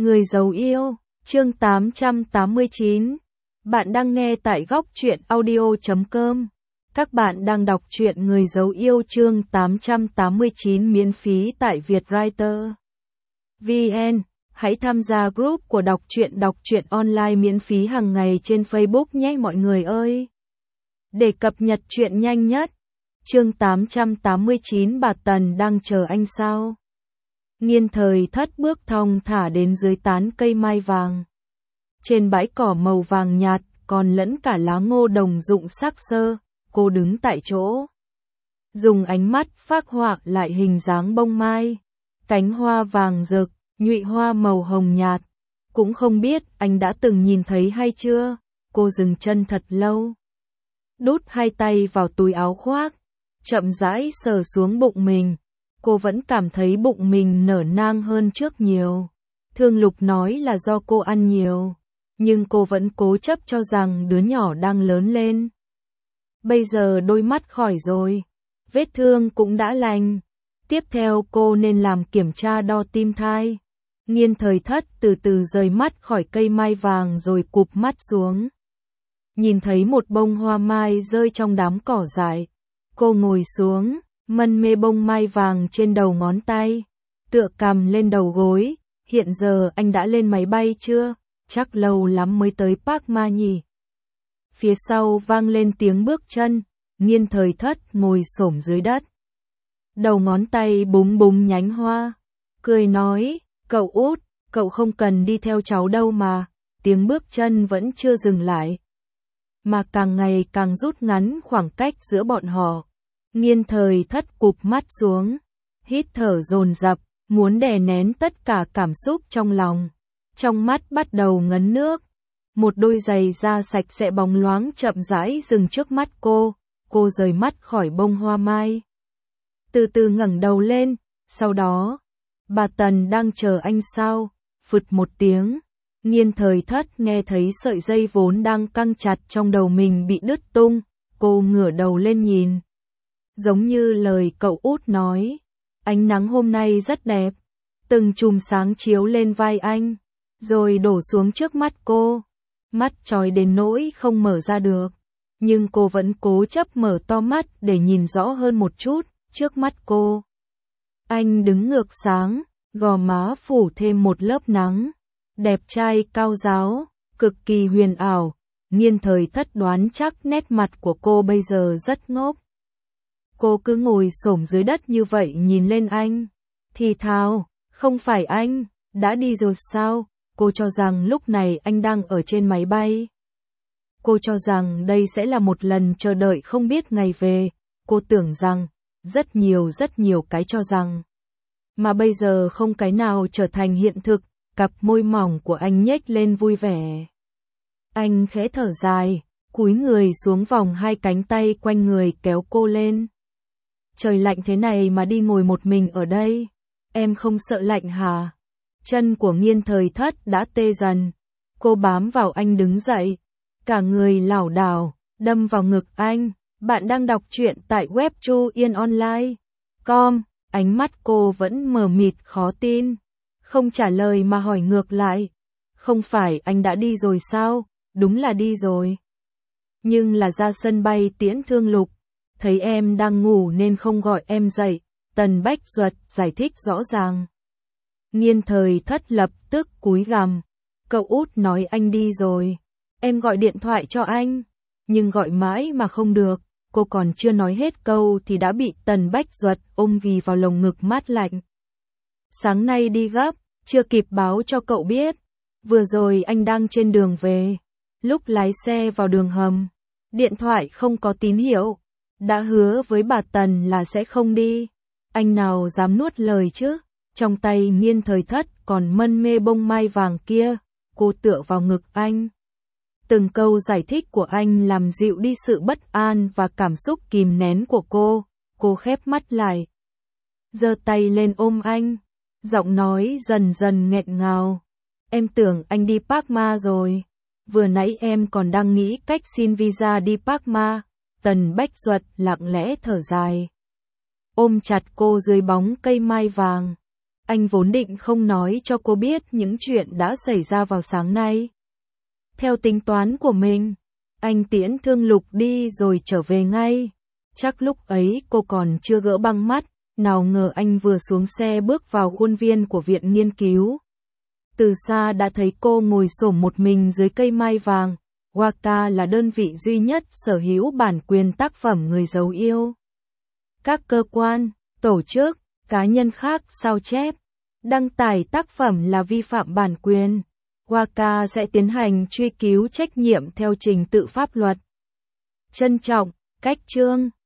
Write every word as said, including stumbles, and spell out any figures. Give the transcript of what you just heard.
Người giấu yêu, chương tám trăm tám mươi chín. Bạn đang nghe tại góc truyện audio chấm com. Các bạn đang đọc truyện Người giấu yêu chương tám trăm tám mươi chín miễn phí tại Vietwriter. vê en. Hãy tham gia group của đọc truyện đọc truyện online miễn phí hàng ngày trên Facebook nhé mọi người ơi. Để cập nhật truyện nhanh nhất. Chương tám trăm tám mươi chín bà Tần đang chờ anh sao? Nghiên Thời Thất bước thong thả đến dưới tán cây mai vàng. Trên bãi cỏ màu vàng nhạt, còn lẫn cả lá ngô đồng rụng sắc sơ, cô đứng tại chỗ. Dùng ánh mắt phác họa lại hình dáng bông mai, cánh hoa vàng rực, nhụy hoa màu hồng nhạt. Cũng không biết anh đã từng nhìn thấy hay chưa, cô dừng chân thật lâu. Đút hai tay vào túi áo khoác, chậm rãi sờ xuống bụng mình. Cô vẫn cảm thấy bụng mình nở nang hơn trước nhiều. Thương Lục nói là do cô ăn nhiều, nhưng cô vẫn cố chấp cho rằng đứa nhỏ đang lớn lên. Bây giờ đôi mắt khỏi rồi, vết thương cũng đã lành. Tiếp theo cô nên làm kiểm tra đo tim thai. Nghiên Thời Thất từ từ rời mắt khỏi cây mai vàng rồi cụp mắt xuống. Nhìn thấy một bông hoa mai rơi trong đám cỏ dại. Cô ngồi xuống, mân mê bông mai vàng trên đầu ngón tay, tựa cằm lên đầu gối. Hiện giờ anh đã lên máy bay chưa? Chắc lâu lắm mới tới Park Ma nhỉ. Phía sau vang lên tiếng bước chân, Nghiên Thời Thất ngồi xổm dưới đất. Đầu ngón tay búng búng nhánh hoa, cười nói, cậu út, cậu không cần đi theo cháu đâu mà. Tiếng bước chân vẫn chưa dừng lại, mà càng ngày càng rút ngắn khoảng cách giữa bọn họ. Nghiên Thời Thất cụp mắt xuống, hít thở dồn dập, muốn đè nén tất cả cảm xúc trong lòng. Trong mắt bắt đầu ngấn nước. Một đôi giày da sạch sẽ bóng loáng chậm rãi dừng trước mắt cô. Cô rời mắt khỏi bông hoa mai, từ từ ngẩng đầu lên. Sau đó, bà Tần đang chờ anh sao? Phụt một tiếng, Nghiên Thời Thất nghe thấy sợi dây vốn đang căng chặt trong đầu mình bị đứt tung. Cô ngửa đầu lên nhìn. Giống như lời cậu út nói, ánh nắng hôm nay rất đẹp. Từng chùm sáng chiếu lên vai anh, rồi đổ xuống trước mắt cô. Mắt chói đến nỗi không mở ra được, nhưng cô vẫn cố chấp mở to mắt để nhìn rõ hơn một chút. Trước mắt cô, anh đứng ngược sáng, gò má phủ thêm một lớp nắng. Đẹp trai cao ráo, cực kỳ huyền ảo. Nghiên Thời Thất đoán chắc nét mặt của cô bây giờ rất ngốc. Cô cứ ngồi xổm dưới đất như vậy nhìn lên anh, thì thào, không phải anh đã đi rồi sao? Cô cho rằng lúc này anh đang ở trên máy bay. Cô cho rằng đây sẽ là một lần chờ đợi không biết ngày về. Cô tưởng rằng, rất nhiều rất nhiều cái cho rằng. Mà bây giờ không cái nào trở thành hiện thực. Cặp môi mỏng của anh nhếch lên vui vẻ. Anh khẽ thở dài, cúi người xuống vòng hai cánh tay quanh người kéo cô lên. Trời lạnh thế này mà đi ngồi một mình ở đây, em không sợ lạnh hả? Chân của Nghiên Thời Thất đã tê dần. Cô bám vào anh đứng dậy, cả người lảo đảo, đâm vào ngực anh. Bạn đang đọc truyện tại web chu yên online chấm com. Ánh mắt cô vẫn mờ mịt khó tin, không trả lời mà hỏi ngược lại. Không phải anh đã đi rồi sao? Đúng là đi rồi, nhưng là ra sân bay tiễn Thương Lục. Thấy em đang ngủ nên không gọi em dậy, Tần Bách Duật giải thích rõ ràng. Nghiên Thời Thất lập tức cúi gằm. Cậu út nói anh đi rồi. Em gọi điện thoại cho anh, nhưng gọi mãi mà không được. Cô còn chưa nói hết câu thì đã bị Tần Bách Duật ôm ghì vào lồng ngực mát lạnh. Sáng nay đi gấp, chưa kịp báo cho cậu biết. Vừa rồi anh đang trên đường về. Lúc lái xe vào đường hầm, điện thoại không có tín hiệu. Đã hứa với bà Tần là sẽ không đi. Anh nào dám nuốt lời chứ? Trong tay Nghiên Thời Thất còn mân mê bông mai vàng kia. Cô tựa vào ngực anh. Từng câu giải thích của anh làm dịu đi sự bất an và cảm xúc kìm nén của cô. Cô khép mắt lại, giơ tay lên ôm anh. Giọng nói dần dần nghẹn ngào. Em tưởng anh đi Park Ma rồi. Vừa nãy em còn đang nghĩ cách xin visa đi Park Ma. Tần Bách Duật lặng lẽ thở dài, ôm chặt cô dưới bóng cây mai vàng. Anh vốn định không nói cho cô biết những chuyện đã xảy ra vào sáng nay. Theo tính toán của mình, anh tiễn Thương Lục đi rồi trở về ngay. Chắc lúc ấy cô còn chưa gỡ băng mắt, nào ngờ anh vừa xuống xe bước vào khuôn viên của viện nghiên cứu. Từ xa đã thấy cô ngồi xổm một mình dưới cây mai vàng. Waka là đơn vị duy nhất sở hữu bản quyền tác phẩm Người Dấu Yêu. Các cơ quan, tổ chức, cá nhân khác sao chép, đăng tải tác phẩm là vi phạm bản quyền. Waka sẽ tiến hành truy cứu trách nhiệm theo trình tự pháp luật. Trân trọng, Cách Trương.